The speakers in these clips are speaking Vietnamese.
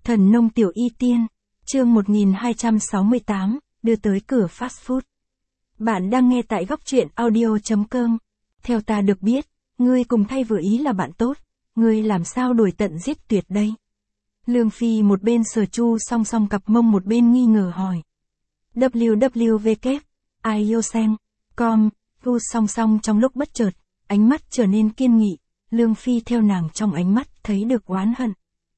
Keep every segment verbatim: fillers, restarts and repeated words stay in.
Thần nông tiểu y tiên, chương một nghìn hai trăm sáu mươi tám, đưa tới cửa fast food. Bạn đang nghe tại góc truyện audio chấm com. Theo ta được biết, ngươi cùng thay vừa ý là bạn tốt, ngươi làm sao đuổi tận giết tuyệt đây? Lương Phi một bên sờ Chu song song cặp mông một bên nghi ngờ hỏi. W W W, iosen, com, Chu song song trong lúc bất chợt, ánh mắt trở nên kiên nghị, Lương Phi theo nàng trong ánh mắt thấy được oán hận.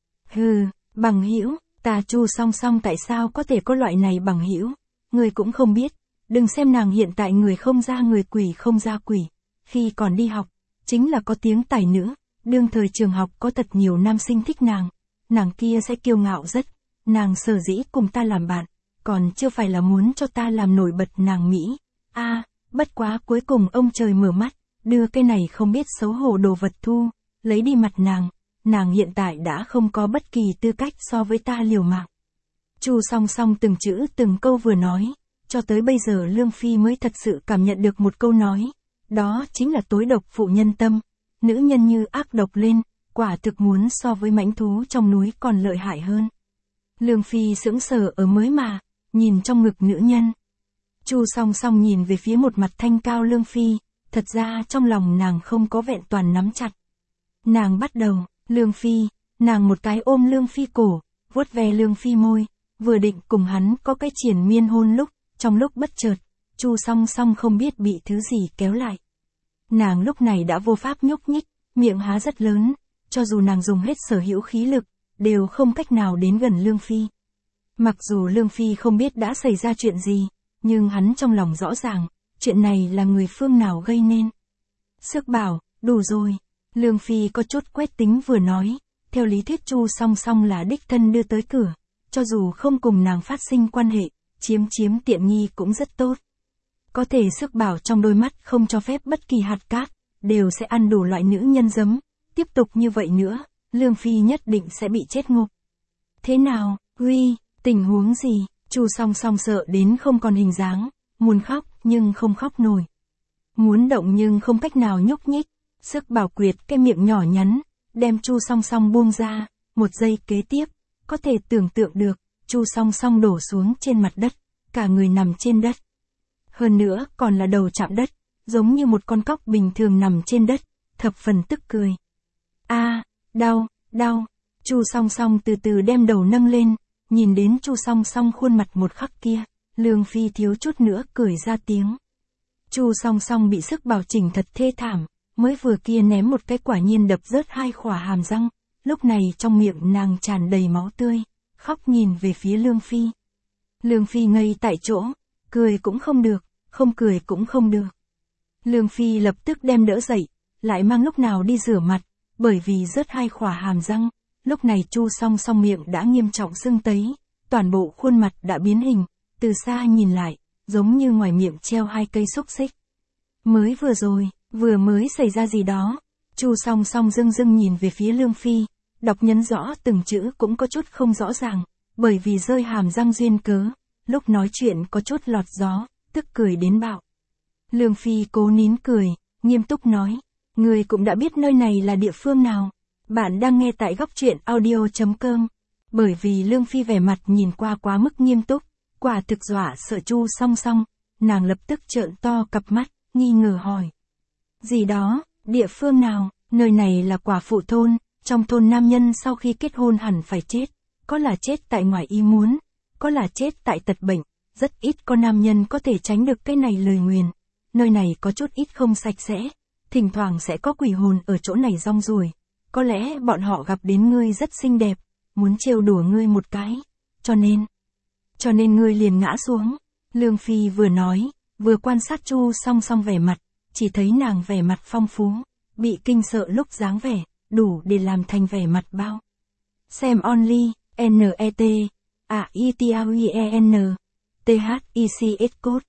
Hừ, bằng hữu, ta Chu song song tại sao có thể có loại này bằng hữu? Ngươi cũng không biết, đừng xem nàng hiện tại người không ra người quỷ không ra quỷ, khi còn đi học, chính là có tiếng tài nữ, đương thời trường học có thật nhiều nam sinh thích nàng, nàng kia sẽ kiêu ngạo rất, nàng sở dĩ cùng ta làm bạn, còn chưa phải là muốn cho ta làm nổi bật nàng Mỹ. A, à, bất quá cuối cùng ông trời mở mắt, đưa cái này không biết xấu hổ đồ vật thu, lấy đi mặt nàng, nàng hiện tại đã không có bất kỳ tư cách so với ta liều mạng. Chu song song từng chữ từng câu vừa nói, cho tới bây giờ Lương Phi mới thật sự cảm nhận được một câu nói, đó chính là tối độc phụ nhân tâm, nữ nhân như ác độc lên, quả thực muốn so với mãnh thú trong núi còn lợi hại hơn. Lương Phi sững sờ ở mới mà, nhìn trong ngực nữ nhân. Chu song song nhìn về phía một mặt thanh cao Lương Phi, thật ra trong lòng nàng không có vẹn toàn nắm chặt. Nàng bắt đầu, Lương Phi, nàng một cái ôm Lương Phi cổ, vuốt ve Lương Phi môi, vừa định cùng hắn có cái triển miên hôn lúc, trong lúc bất chợt, Chu song song không biết bị thứ gì kéo lại. Nàng lúc này đã vô pháp nhúc nhích, miệng há rất lớn, cho dù nàng dùng hết sở hữu khí lực, đều không cách nào đến gần Lương Phi. Mặc dù Lương Phi không biết đã xảy ra chuyện gì, nhưng hắn trong lòng rõ ràng, chuyện này là người phương nào gây nên. Sức bảo, đủ rồi. Lương Phi có chút quét tính vừa nói, theo lý thuyết Chu song song là đích thân đưa tới cửa, cho dù không cùng nàng phát sinh quan hệ, chiếm chiếm tiện nghi cũng rất tốt. Có thể sức bảo trong đôi mắt không cho phép bất kỳ hạt cát, đều sẽ ăn đủ loại nữ nhân giấm, tiếp tục như vậy nữa, Lương Phi nhất định sẽ bị chết ngục. Thế nào, uy, tình huống gì? Chu song song sợ đến không còn hình dáng, muốn khóc nhưng không khóc nổi. Muốn động nhưng không cách nào nhúc nhích, sức bảo quyệt cái miệng nhỏ nhắn, đem Chu song song buông ra, một giây kế tiếp, có thể tưởng tượng được, Chu song song đổ xuống trên mặt đất, cả người nằm trên đất. Hơn nữa còn là đầu chạm đất, giống như một con cóc bình thường nằm trên đất, thập phần tức cười. A, à, đau, đau. Chu song song từ từ đem đầu nâng lên, nhìn đến Chu song song khuôn mặt một khắc kia, Lương Phi thiếu chút nữa cười ra tiếng. Chu song song bị sức bảo chỉnh thật thê thảm, mới vừa kia ném một cái quả nhiên đập rớt hai khỏa hàm răng, lúc này trong miệng nàng tràn đầy máu tươi, khóc nhìn về phía Lương Phi. Lương Phi ngây tại chỗ, cười cũng không được, không cười cũng không được. Lương Phi lập tức đem đỡ dậy, lại mang lúc nào đi rửa mặt, bởi vì rớt hai khỏa hàm răng, lúc này Chu song song miệng đã nghiêm trọng sưng tấy, toàn bộ khuôn mặt đã biến hình, từ xa nhìn lại, giống như ngoài miệng treo hai cây xúc xích. Mới vừa rồi, vừa mới xảy ra gì đó, Chu song song dưng dưng nhìn về phía Lương Phi, đọc nhấn rõ từng chữ cũng có chút không rõ ràng, bởi vì rơi hàm răng duyên cớ, lúc nói chuyện có chút lọt gió, tức cười đến bạo. Lương Phi cố nín cười, nghiêm túc nói, người cũng đã biết nơi này là địa phương nào. Bạn đang nghe tại góc truyện audio chấm com. Bởi vì Lương Phi vẻ mặt nhìn qua quá mức nghiêm túc, quả thực dọa sợ Chu song song, nàng lập tức trợn to cặp mắt, nghi ngờ hỏi. Gì đó, địa phương nào, nơi này là quả phụ thôn, trong thôn nam nhân sau khi kết hôn hẳn phải chết, có là chết tại ngoài ý muốn, có là chết tại tật bệnh, rất ít có nam nhân có thể tránh được cái này lời nguyền. Nơi này có chút ít không sạch sẽ, thỉnh thoảng sẽ có quỷ hồn ở chỗ này rong ruổi. Có lẽ bọn họ gặp đến ngươi rất xinh đẹp, muốn trêu đùa ngươi một cái, cho nên, cho nên ngươi liền ngã xuống. Lương Phi vừa nói, vừa quan sát Chu song song vẻ mặt, chỉ thấy nàng vẻ mặt phong phú, bị kinh sợ lúc dáng vẻ, đủ để làm thành vẻ mặt bao. Xem only, N E T, A I T A I E N, T H I C S code,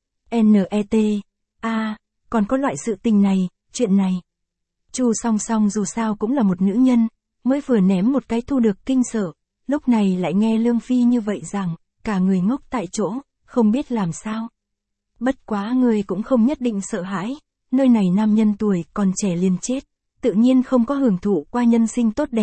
N E T, A, còn có loại sự tình này, chuyện này. Chu song song dù sao cũng là một nữ nhân, mới vừa ném một cái thu được kinh sợ, lúc này lại nghe Lương Phi như vậy rằng, cả người ngốc tại chỗ, không biết làm sao. Bất quá người cũng không nhất định sợ hãi, nơi này nam nhân tuổi còn trẻ liền chết, tự nhiên không có hưởng thụ qua nhân sinh tốt đẹp,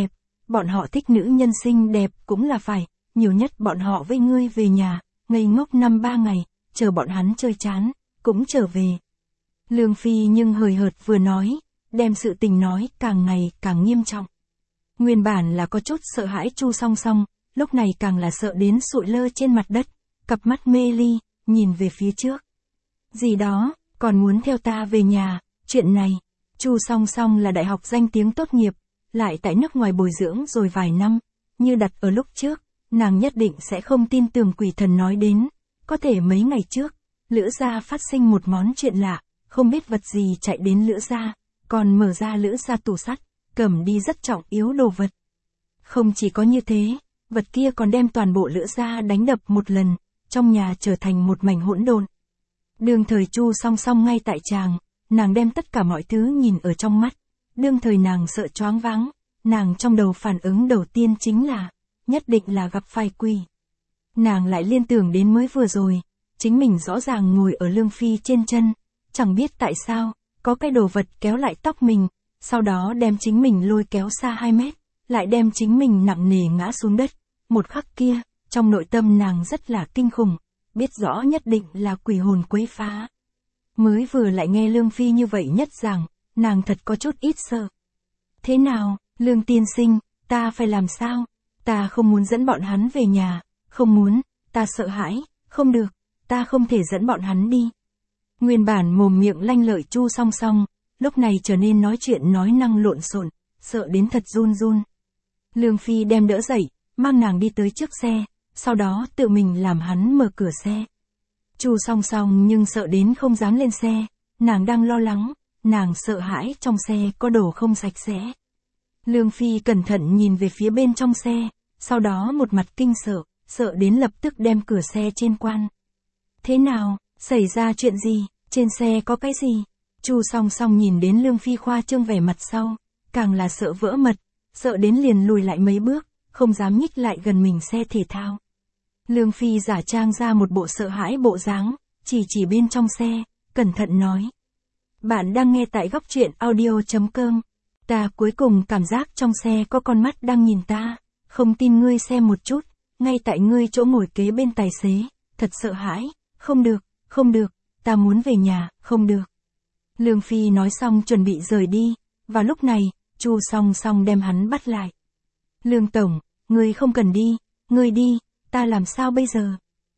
bọn họ thích nữ nhân xinh đẹp cũng là phải, nhiều nhất bọn họ với ngươi về nhà, ngây ngốc năm ba ngày, chờ bọn hắn chơi chán, cũng trở về. Lương Phi nhưng hời hợt vừa nói, đem sự tình nói càng ngày càng nghiêm trọng. Nguyên bản là có chút sợ hãi Chu Song Song, lúc này càng là sợ đến sụi lơ trên mặt đất, cặp mắt mê ly, nhìn về phía trước. Gì đó, còn muốn theo ta về nhà, chuyện này, Chu Song Song là đại học danh tiếng tốt nghiệp, lại tại nước ngoài bồi dưỡng rồi vài năm, như đặt ở lúc trước, nàng nhất định sẽ không tin tưởng quỷ thần nói đến, có thể mấy ngày trước, Lữ gia phát sinh một món chuyện lạ, không biết vật gì chạy đến Lữ gia, còn mở ra Lữ gia tủ sắt, cầm đi rất trọng yếu đồ vật. Không chỉ có như thế, vật kia còn đem toàn bộ Lữ gia đánh đập một lần, trong nhà trở thành một mảnh hỗn độn. Đương thời Chu Song Song ngay tại tràng, nàng đem tất cả mọi thứ nhìn ở trong mắt, đương thời nàng sợ choáng váng, nàng trong đầu phản ứng đầu tiên chính là, nhất định là gặp phải quỷ. Nàng lại liên tưởng đến mới vừa rồi, chính mình rõ ràng ngồi ở Lương Phi trên chân, chẳng biết tại sao, có cái đồ vật kéo lại tóc mình, sau đó đem chính mình lôi kéo xa hai mét, lại đem chính mình nặng nề ngã xuống đất. Một khắc kia, trong nội tâm nàng rất là kinh khủng, biết rõ nhất định là quỷ hồn quấy phá. Mới vừa lại nghe Lương Phi như vậy nhất rằng, nàng thật có chút ít sợ. Thế nào, Lương tiên sinh, ta phải làm sao? Ta không muốn dẫn bọn hắn về nhà, không muốn, ta sợ hãi, không được, ta không thể dẫn bọn hắn đi. Nguyên bản mồm miệng lanh lợi Chu Song Song, lúc này trở nên nói chuyện nói năng lộn xộn, sợ đến thật run run. Lương Phi đem đỡ dậy, mang nàng đi tới trước xe, sau đó tự mình làm hắn mở cửa xe. Chu Song Song nhưng sợ đến không dám lên xe, nàng đang lo lắng, nàng sợ hãi trong xe có đồ không sạch sẽ. Lương Phi cẩn thận nhìn về phía bên trong xe, sau đó một mặt kinh sợ, sợ đến lập tức đem cửa xe trên quan. Thế nào, xảy ra chuyện gì, trên xe có cái gì? Chu Song Song nhìn đến Lương Phi khoa trương vẻ mặt sau, càng là sợ vỡ mật, sợ đến liền lùi lại mấy bước, không dám nhích lại gần mình xe thể thao. Lương Phi giả trang ra một bộ sợ hãi bộ dáng, chỉ chỉ bên trong xe, cẩn thận nói. Bạn đang nghe tại góc truyện audio chấm com. Ta cuối cùng cảm giác trong xe có con mắt đang nhìn ta, không tin ngươi xem một chút, ngay tại ngươi chỗ ngồi kế bên tài xế, thật sợ hãi, không được, không được, ta muốn về nhà, không được. Lương Phi nói xong chuẩn bị rời đi, và lúc này, Chu Song Song đem hắn bắt lại. Lương Tổng, ngươi không cần đi, ngươi đi, ta làm sao bây giờ?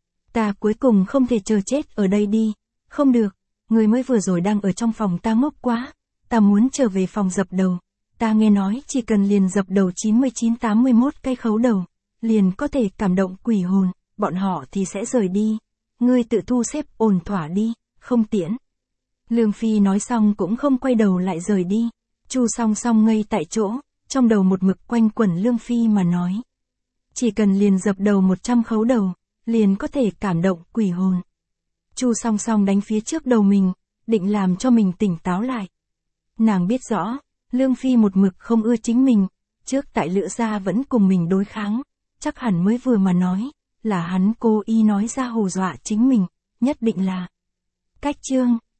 Ta cuối cùng không thể chờ chết ở đây đi, không được, ngươi mới vừa rồi đang ở trong phòng ta ngốc quá, ta muốn trở về phòng dập đầu, ta nghe nói chỉ cần liền dập đầu chín mươi chín tám mươi mốt cây khấu đầu, liền có thể cảm động quỷ hồn, bọn họ thì sẽ rời đi, ngươi tự thu xếp ổn thỏa đi, không tiễn. Lương Phi nói xong cũng không quay đầu lại rời đi, Chu Song Song ngây tại chỗ, trong đầu một mực quanh quẩn Lương Phi mà nói. Chỉ cần liền dập đầu một trăm khấu đầu, liền có thể cảm động quỷ hồn. Chu Song Song đánh phía trước đầu mình, định làm cho mình tỉnh táo lại. Nàng biết rõ, Lương Phi một mực không ưa chính mình, trước tại Lữ gia vẫn cùng mình đối kháng, chắc hẳn mới vừa mà nói, là hắn cố ý nói ra hù dọa chính mình, nhất định là. Cách chương